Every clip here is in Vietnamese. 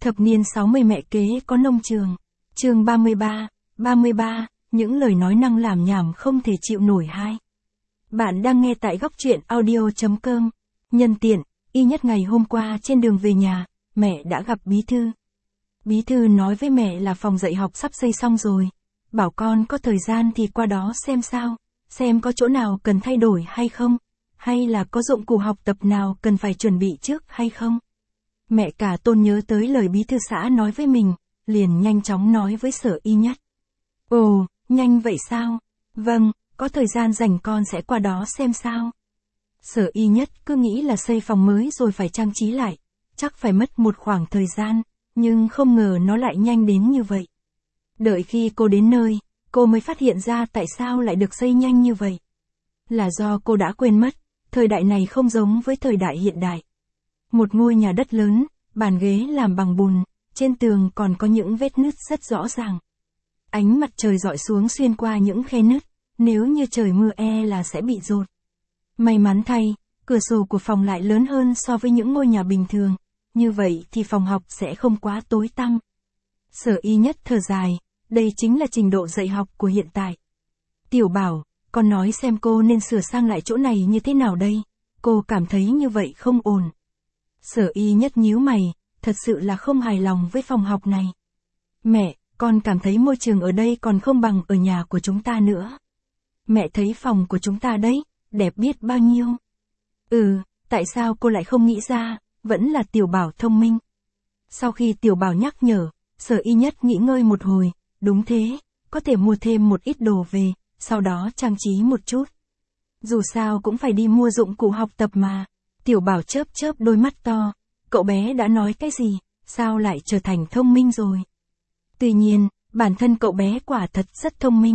Thập niên 60 mẹ kế có nông trường. Chương 33, những lời nói năng làm nhảm không thể chịu nổi hai. Bạn đang nghe tại góc truyện audio.com. Nhân tiện, y nhất ngày hôm qua trên đường về nhà, mẹ đã gặp bí thư. Bí thư nói với mẹ là phòng dạy học sắp xây xong rồi. Bảo con có thời gian thì qua đó xem sao, xem có chỗ nào cần thay đổi hay không, hay là có dụng cụ học tập nào cần phải chuẩn bị trước hay không. Mẹ cả Tôn nhớ tới lời bí thư xã nói với mình, liền nhanh chóng nói với Sở Y Nhất. Ồ, nhanh vậy sao? Vâng, có thời gian rảnh con sẽ qua đó xem sao. Sở Y Nhất cứ nghĩ là xây phòng mới rồi phải trang trí lại, chắc phải mất một khoảng thời gian, nhưng không ngờ nó lại nhanh đến như vậy. Đợi khi cô đến nơi, cô mới phát hiện ra tại sao lại được xây nhanh như vậy. Là do cô đã quên mất, thời đại này không giống với thời đại hiện đại. Một ngôi nhà đất lớn, bàn ghế làm bằng bùn, trên tường còn có những vết nứt rất rõ ràng. Ánh mặt trời rọi xuống xuyên qua những khe nứt, nếu như trời mưa là sẽ bị dột. May mắn thay, cửa sổ của phòng lại lớn hơn so với những ngôi nhà bình thường, như vậy thì phòng học sẽ không quá tối tăm. Sở Y Nhất thở dài, đây chính là trình độ dạy học của hiện tại. Tiểu Bảo, con nói xem cô nên sửa sang lại chỗ này như thế nào đây, cô cảm thấy như vậy không ổn. Sở Y Nhất nhíu mày, thật sự là không hài lòng với phòng học này. Mẹ, con cảm thấy môi trường ở đây còn không bằng ở nhà của chúng ta nữa. Mẹ thấy phòng của chúng ta đấy, đẹp biết bao nhiêu. Tại sao cô lại không nghĩ ra, vẫn là Tiểu Bảo thông minh. Sau khi Tiểu Bảo nhắc nhở, Sở Y Nhất nghĩ ngơi một hồi, đúng thế, có thể mua thêm một ít đồ về, sau đó trang trí một chút. Dù sao cũng phải đi mua dụng cụ học tập mà. Tiểu Bảo chớp chớp đôi mắt to, cậu bé đã nói cái gì, sao lại trở thành thông minh rồi. Tuy nhiên, bản thân cậu bé quả thật rất thông minh.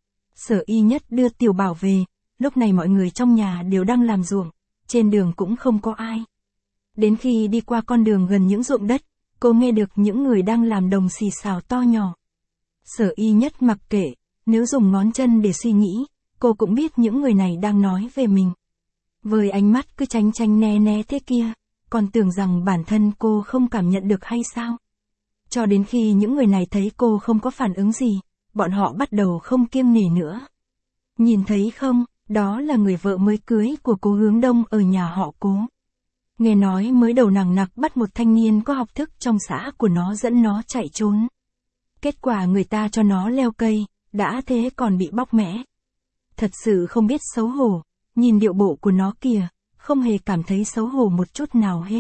Sở Y Nhất đưa Tiểu Bảo về, lúc này mọi người trong nhà đều đang làm ruộng, trên đường cũng không có ai. Đến khi đi qua con đường gần những ruộng đất, cô nghe được những người đang làm đồng xì xào to nhỏ. Sở Y Nhất mặc kệ, nếu dùng ngón chân để suy nghĩ, cô cũng biết những người này đang nói về mình. Với ánh mắt cứ tránh tránh né né thế kia, còn tưởng rằng bản thân cô không cảm nhận được hay sao? Cho đến khi những người này thấy cô không có phản ứng gì, bọn họ bắt đầu không kiêng nể nữa. Nhìn thấy không, đó là người vợ mới cưới của cô Hướng Đông ở nhà họ Cố. Nghe nói mới đầu nằng nặc bắt một thanh niên có học thức trong xã của nó dẫn nó chạy trốn. Kết quả người ta cho nó leo cây, đã thế còn bị bóc mẽ. Thật sự không biết xấu hổ, nhìn điệu bộ của nó kìa, không hề cảm thấy xấu hổ một chút nào hết.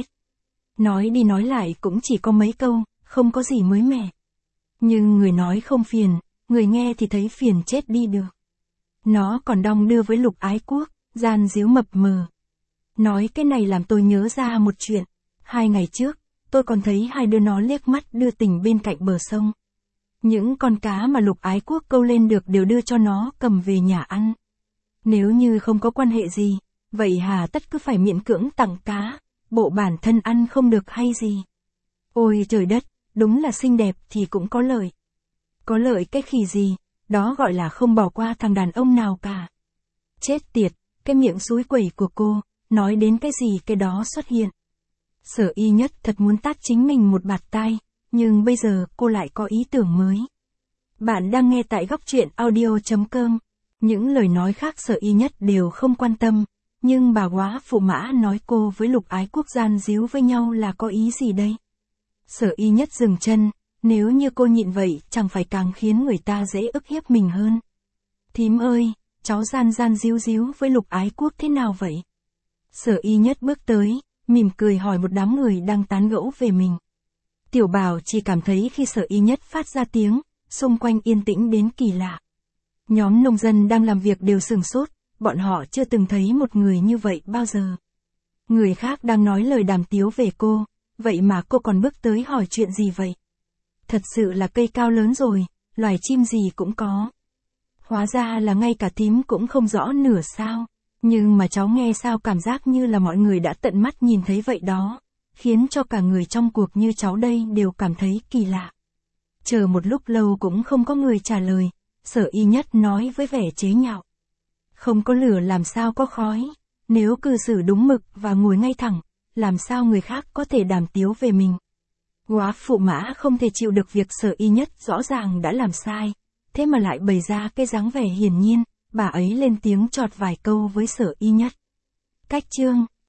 Nói đi nói lại cũng chỉ có mấy câu, không có gì mới mẻ. Nhưng người nói không phiền, người nghe thì thấy phiền chết đi được. Nó còn đong đưa với Lục Ái Quốc, gian díu mập mờ. Nói cái này làm tôi nhớ ra một chuyện. 2 ngày trước, tôi còn thấy hai đứa nó liếc mắt đưa tình bên cạnh bờ sông. Những con cá mà Lục Ái Quốc câu lên được đều đưa cho nó cầm về nhà ăn. Nếu như không có quan hệ gì, vậy hà tất cứ phải miễn cưỡng tặng cá, bộ bản thân ăn không được hay gì. Ôi trời đất, đúng là xinh đẹp thì cũng có lợi. Có lợi cái khỉ gì, đó gọi là không bỏ qua thằng đàn ông nào cả. Chết tiệt, cái miệng xúi quẩy của cô, nói đến cái gì cái đó xuất hiện. Sở Y Nhất thật muốn tát chính mình một bạt tai, nhưng bây giờ cô lại có ý tưởng mới. Bạn đang nghe tại góc truyện audio.com. Những lời nói khác Sở Y Nhất đều không quan tâm, nhưng bà góa phụ Mã nói cô với Lục Ái Quốc gian díu với nhau là có ý gì đây? Sở Y Nhất dừng chân, nếu như cô nhịn vậy chẳng phải càng khiến người ta dễ ức hiếp mình hơn. Thím ơi, cháu gian díu díu với Lục Ái Quốc thế nào vậy? Sở Y Nhất bước tới, mỉm cười hỏi một đám người đang tán gẫu về mình. Tiểu Bảo chỉ cảm thấy khi Sở Y Nhất phát ra tiếng, xung quanh yên tĩnh đến kỳ lạ. Nhóm nông dân đang làm việc đều sửng sốt, bọn họ chưa từng thấy một người như vậy bao giờ. Người khác đang nói lời đàm tiếu về cô, vậy mà cô còn bước tới hỏi chuyện gì vậy? Thật sự là cây cao lớn rồi, loài chim gì cũng có. Hóa ra là ngay cả thím cũng không rõ nửa sao, nhưng mà cháu nghe sao cảm giác như là mọi người đã tận mắt nhìn thấy vậy đó, khiến cho cả người trong cuộc như cháu đây đều cảm thấy kỳ lạ. Chờ một lúc lâu cũng không có người trả lời. Sở Y Nhất nói với vẻ chế nhạo. Không có lửa làm sao có khói, nếu cư xử đúng mực và ngồi ngay thẳng, làm sao người khác có thể đàm tiếu về mình. Góa phụ Mã không thể chịu được việc Sở Y Nhất rõ ràng đã làm sai, thế mà lại bày ra cái dáng vẻ hiển nhiên, bà ấy lên tiếng chọt vài câu với Sở Y Nhất. Cách chương